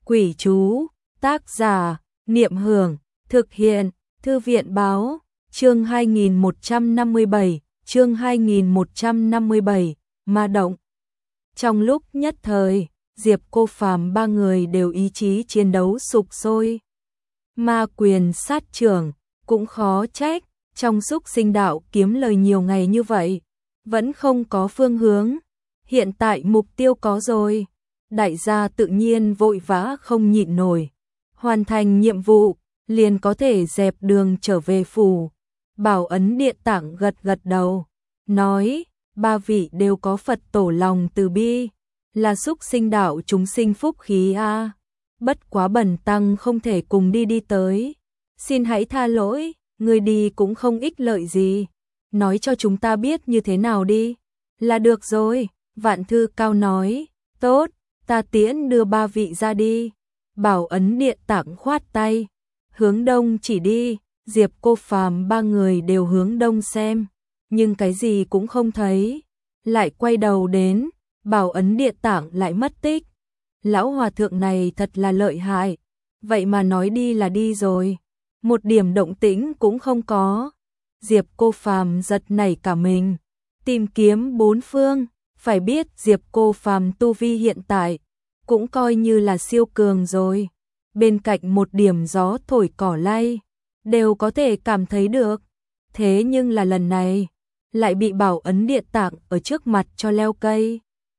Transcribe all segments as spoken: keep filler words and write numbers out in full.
Quỷ chú, tác giả, Niệm Hưởng, thực hiện, Thư viện báo, chương hai nghìn một trăm năm mươi bảy, chương hai nghìn một trăm năm mươi bảy, ma động. Trong lúc nhất thời, Diệp Cô Phàm ba người đều ý chí chiến đấu sục sôi. Ma quyền sát trưởng, cũng khó trách, trong xúc sinh đạo kiếm lời nhiều ngày như vậy, vẫn không có phương hướng. Hiện tại mục tiêu có rồi, đại gia tự nhiên vội vã không nhịn nổi. Hoàn thành nhiệm vụ, liền có thể dẹp đường trở về phủ. Bảo Ấn Điện Tạng gật gật đầu, nói, ba vị đều có Phật tổ lòng từ bi, là xúc sinh đạo chúng sinh phúc khí a. Bất quá bần tăng không thể cùng đi đi tới. Xin hãy tha lỗi, người đi cũng không ích lợi gì. Nói cho chúng ta biết như thế nào đi. Là được rồi, Vạn Thư Cao nói, tốt, ta tiễn đưa ba vị ra đi. Bảo Ấn Điện Tạng khoát tay, hướng đông chỉ đi. Diệp Cô Phàm ba người đều hướng đông xem, nhưng cái gì cũng không thấy. Lại quay đầu đến, Bảo Ấn Điện Tạng lại mất tích. Lão hòa thượng này thật là lợi hại, vậy mà nói đi là đi rồi, một điểm động tĩnh cũng không có. Diệp Cô Phàm giật nảy cả mình, tìm kiếm bốn phương, phải biết Diệp Cô Phàm tu vi hiện tại cũng coi như là siêu cường rồi, bên cạnh một điểm gió thổi cỏ lay đều có thể cảm thấy được. Thế nhưng là lần này lại bị Bảo Ấn Điện Tạng ở trước mặt cho leo cây.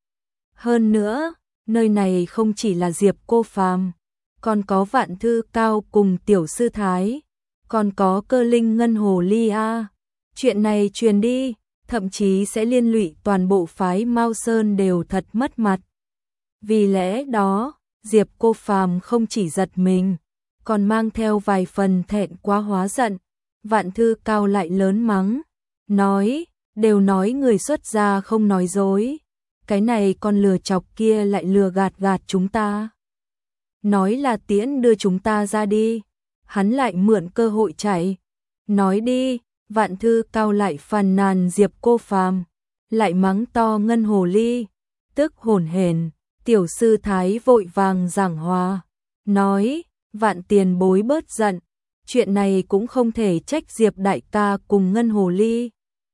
Hơn nữa, nơi này không chỉ là Diệp Cô Phàm, còn có Vạn Thư Cao cùng Tiểu Sư Thái, còn có Cơ Linh Ngân Hồ Ly a. Chuyện này truyền đi, thậm chí sẽ liên lụy toàn bộ phái Mao Sơn đều thật mất mặt. Vì lẽ đó, Diệp Cô Phàm không chỉ giật mình, còn mang theo vài phần thẹn quá hóa giận. Vạn Thư Cao lại lớn mắng, nói, đều nói người xuất gia không nói dối, cái này con lừa chọc kia lại lừa gạt gạt chúng ta. Nói là tiễn đưa chúng ta ra đi, hắn lại mượn cơ hội chạy. Nói đi, Vạn Thư Cao lại phàn nàn Diệp Cô Phàm, lại mắng to Ngân Hồ Ly, tức hổn hển. Tiểu Sư Thái vội vàng giảng hòa, nói, Vạn tiền bối bớt giận, chuyện này cũng không thể trách Diệp đại ca cùng Ngân Hồ Ly.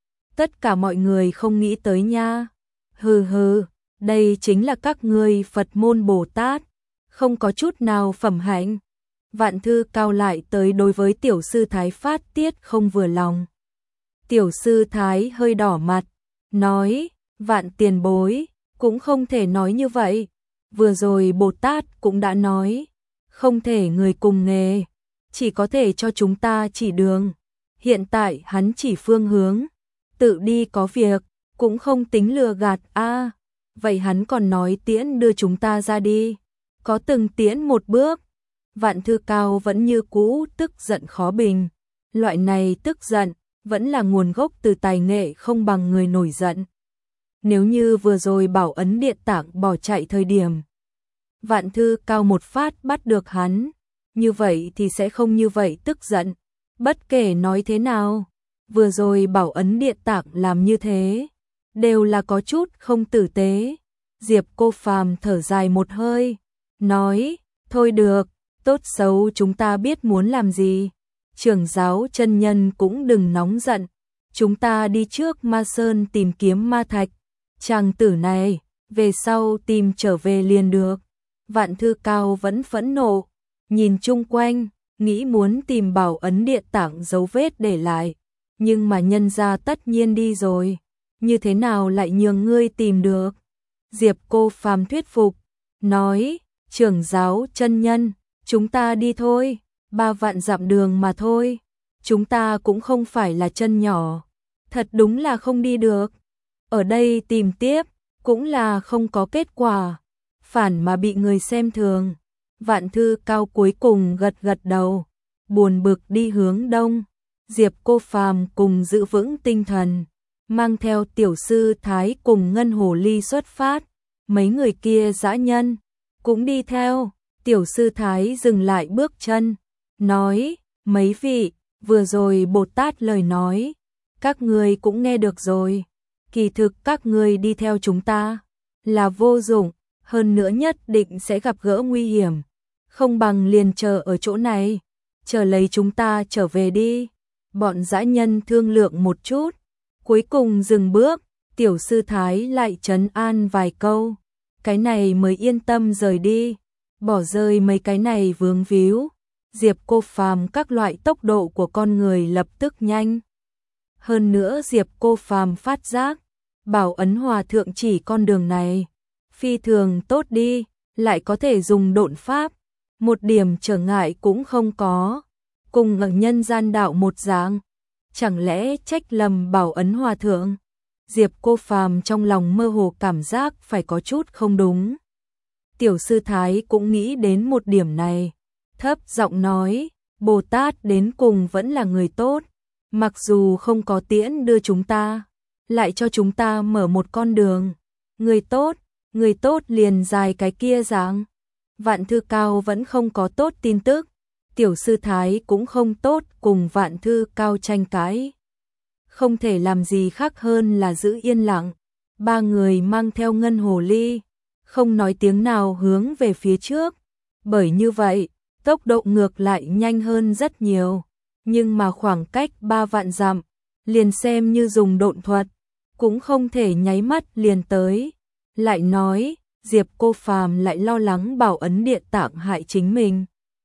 Tất cả mọi người không nghĩ tới nha. Hừ hừ, đây chính là các ngươi Phật môn Bồ Tát, không có chút nào phẩm hạnh. Vạn Thư Cao lại tới đối với Tiểu Sư Thái phát tiết không vừa lòng. Tiểu Sư Thái hơi đỏ mặt, nói, Vạn tiền bối, cũng không thể nói như vậy. Vừa rồi Bồ Tát cũng đã nói, không thể người cùng nghề, chỉ có thể cho chúng ta chỉ đường. Hiện tại hắn chỉ phương hướng, tự đi có việc, cũng không tính lừa gạt a. À, vậy hắn còn nói tiễn đưa chúng ta ra đi, có từng tiễn một bước. Vạn Thư Cao vẫn như cũ tức giận khó bình. Loại này tức giận vẫn là nguồn gốc từ tài nghệ không bằng người nổi giận. Nếu như vừa rồi Bảo Ấn Điện Tạng bỏ chạy thời điểm, Vạn Thư Cao một phát bắt được hắn, như vậy thì sẽ không như vậy tức giận. Bất kể nói thế nào, vừa rồi Bảo Ấn Điện Tạng làm như thế, đều là có chút không tử tế. Diệp Cô Phàm thở dài một hơi, nói, thôi được, tốt xấu chúng ta biết muốn làm gì. Trưởng giáo chân nhân cũng đừng nóng giận, chúng ta đi trước Ma Sơn tìm kiếm ma thạch. Chàng tử này, về sau tìm trở về liền được. Vạn Thư Cao vẫn phẫn nộ, nhìn chung quanh, nghĩ muốn tìm Bảo Ấn Điện Tạng dấu vết để lại. Nhưng mà nhân gia tất nhiên đi rồi, như thế nào lại nhường ngươi tìm được? Diệp Cô Phàm thuyết phục, nói, trưởng giáo chân nhân, chúng ta đi thôi, ba vạn dặm đường mà thôi. Chúng ta cũng không phải là chân nhỏ, thật đúng là không đi được. Ở đây tìm tiếp, cũng là không có kết quả, phản mà bị người xem thường. Vạn Thư Cao cuối cùng gật gật đầu, buồn bực đi hướng đông. Diệp Cô Phàm cùng giữ vững tinh thần, mang theo Tiểu Sư Thái cùng Ngân Hồ Ly xuất phát. Mấy người kia dã nhân cũng đi theo. Tiểu Sư Thái dừng lại bước chân, nói, mấy vị, vừa rồi Bồ Tát lời nói, các ngươi cũng nghe được rồi. Kỳ thực các ngươi đi theo chúng ta là vô dụng, hơn nữa nhất định sẽ gặp gỡ nguy hiểm. Không bằng liền chờ ở chỗ này, chờ lấy chúng ta trở về đi. Bọn dã nhân thương lượng một chút, cuối cùng dừng bước, tiểu sư thái lại trấn an vài câu, cái này mới yên tâm rời đi, bỏ rơi mấy cái này vướng víu. Diệp Cô Phàm các loại tốc độ của con người lập tức nhanh. Hơn nữa Diệp Cô Phàm phát giác, Bảo Ấn Hòa Thượng chỉ con đường này, phi thường tốt đi, lại có thể dùng độn pháp, một điểm trở ngại cũng không có, cùng ở nhân gian đạo một dạng, chẳng lẽ trách lầm Bảo Ấn Hòa Thượng? Diệp Cô Phàm trong lòng mơ hồ cảm giác phải có chút không đúng. Tiểu sư thái cũng nghĩ đến một điểm này, thấp giọng nói, Bồ Tát đến cùng vẫn là người tốt, mặc dù không có tiễn đưa chúng ta, lại cho chúng ta mở một con đường. Người tốt, người tốt liền dài cái kia dạng. Vạn Thư Cao vẫn không có tốt tin tức, tiểu sư thái cũng không tốt cùng Vạn Thư Cao tranh cãi. Không thể làm gì khác hơn là giữ yên lặng. Ba người mang theo ngân hồ ly, không nói tiếng nào hướng về phía trước. Bởi như vậy, tốc độ ngược lại nhanh hơn rất nhiều. Nhưng mà khoảng cách ba vạn dặm, liền xem như dùng độn thuật, cũng không thể nháy mắt liền tới. Lại nói, Diệp Cô Phàm lại lo lắng Bảo Ấn Địa Tạng hại chính mình,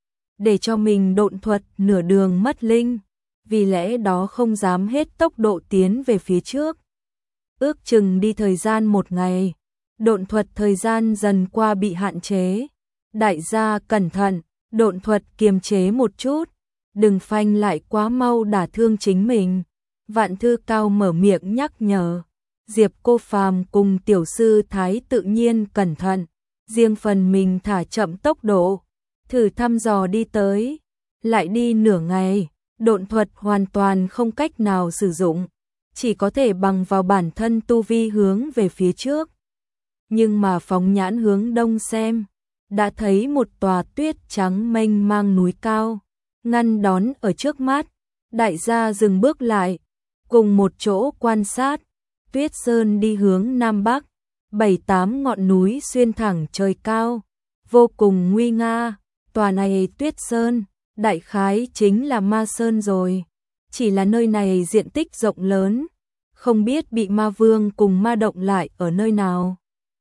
để cho mình độn thuật nửa đường mất linh, vì lẽ đó không dám hết tốc độ tiến về phía trước. Ước chừng đi thời gian một ngày, độn thuật thời gian dần qua bị hạn chế. Đại gia cẩn thận, độn thuật kiềm chế một chút, đừng phanh lại quá mau đả thương chính mình. Vạn Thư Cao mở miệng nhắc nhở. Diệp Cô Phàm cùng tiểu sư thái tự nhiên cẩn thận, riêng phần mình thả chậm tốc độ, thử thăm dò đi tới. Lại đi nửa ngày, độn thuật hoàn toàn không cách nào sử dụng, chỉ có thể bằng vào bản thân tu vi hướng về phía trước. Nhưng mà phóng nhãn hướng đông xem, đã thấy một tòa tuyết trắng mênh mang núi cao, ngăn đón ở trước mắt. Đại gia dừng bước lại, cùng một chỗ quan sát. Tuyết sơn đi hướng nam bắc, bảy tám ngọn núi xuyên thẳng trời cao, vô cùng nguy nga. Tòa này Tuyết Sơn, đại khái chính là Ma Sơn rồi. Chỉ là nơi này diện tích rộng lớn, không biết bị Ma Vương cùng Ma Động lại ở nơi nào.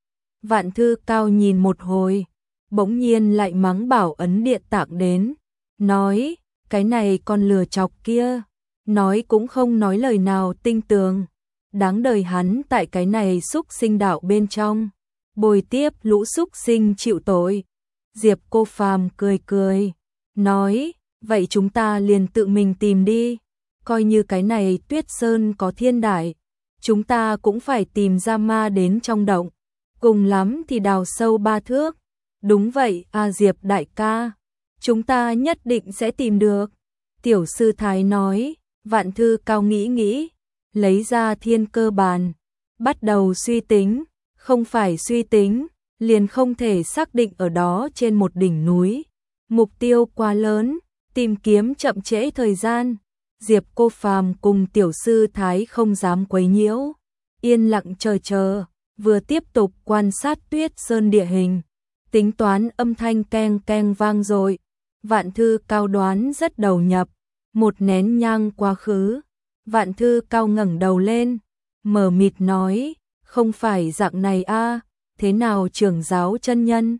Vạn Thư Cao nhìn một hồi, bỗng nhiên lại mắng Bảo Ấn Địa Tạng đến, nói, cái này con lừa chọc kia, nói cũng không nói lời nào tinh tường. Đáng đời hắn tại cái này xúc sinh đạo bên trong, bồi tiếp lũ xúc sinh chịu tội. Diệp Cô Phàm cười cười, nói, vậy chúng ta liền tự mình tìm đi, coi như cái này Tuyết Sơn có thiên đại, chúng ta cũng phải tìm ra ma đến trong động, cùng lắm thì đào sâu ba thước. Đúng vậy, a Diệp đại ca, chúng ta nhất định sẽ tìm được. Tiểu sư thái nói. Vạn Thư Cao nghĩ nghĩ, lấy ra thiên cơ bàn, bắt đầu suy tính, không phải suy tính, liền không thể xác định ở đó trên một đỉnh núi. Mục tiêu quá lớn, tìm kiếm chậm trễ thời gian. Diệp Cô Phàm cùng tiểu sư thái không dám quấy nhiễu, yên lặng chờ chờ, vừa tiếp tục quan sát Tuyết Sơn địa hình, tính toán âm thanh keng keng vang dội. Vạn Thư Cao đoán rất đầu nhập, một nén nhang quá khứ. Vạn Thư Cao ngẩng đầu lên, mờ mịt nói, không phải dạng này a, thế nào trưởng giáo chân nhân?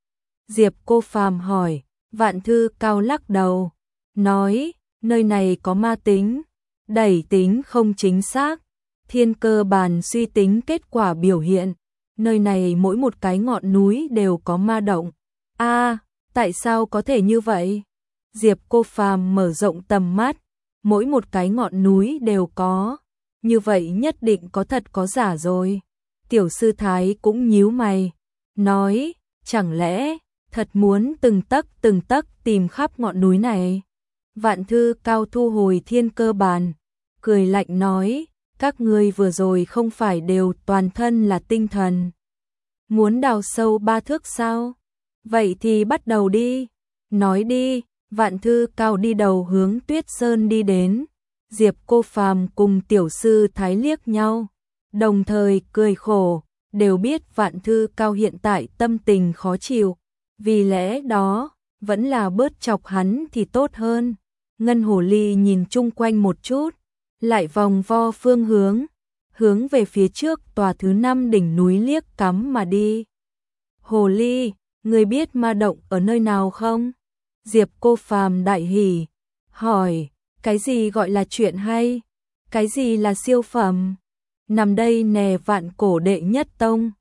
Diệp Cô Phàm hỏi. Vạn Thư Cao lắc đầu, nói, nơi này có ma tính, đẩy tính không chính xác. Thiên cơ bàn suy tính kết quả biểu hiện, nơi này mỗi một cái ngọn núi đều có ma động. A, tại sao có thể như vậy? Diệp Cô Phàm mở rộng tầm mắt, mỗi một cái ngọn núi đều có, như vậy nhất định có thật có giả rồi. Tiểu sư thái cũng nhíu mày, nói, chẳng lẽ thật muốn từng tấc từng tấc tìm khắp ngọn núi này? Vạn Thư Cao thu hồi thiên cơ bàn, cười lạnh nói, các ngươi vừa rồi không phải đều toàn thân là tinh thần, muốn đào sâu ba thước sao? Vậy thì bắt đầu đi, nói đi. Vạn Thư Cao đi đầu hướng Tuyết Sơn đi đến. Diệp Cô Phàm cùng tiểu sư thái liếc nhau, đồng thời cười khổ, đều biết Vạn Thư Cao hiện tại tâm tình khó chịu, vì lẽ đó vẫn là bớt chọc hắn thì tốt hơn. Ngân hồ ly nhìn chung quanh một chút, lại vòng vo phương hướng, hướng về phía trước tòa thứ năm đỉnh núi liếc cắm mà đi. Hồ ly, người biết ma động ở nơi nào không? Diệp Cô Phàm đại hỉ, hỏi, cái gì gọi là chuyện hay? Cái gì là siêu phẩm? Nằm đây nè, vạn cổ đệ nhất tông.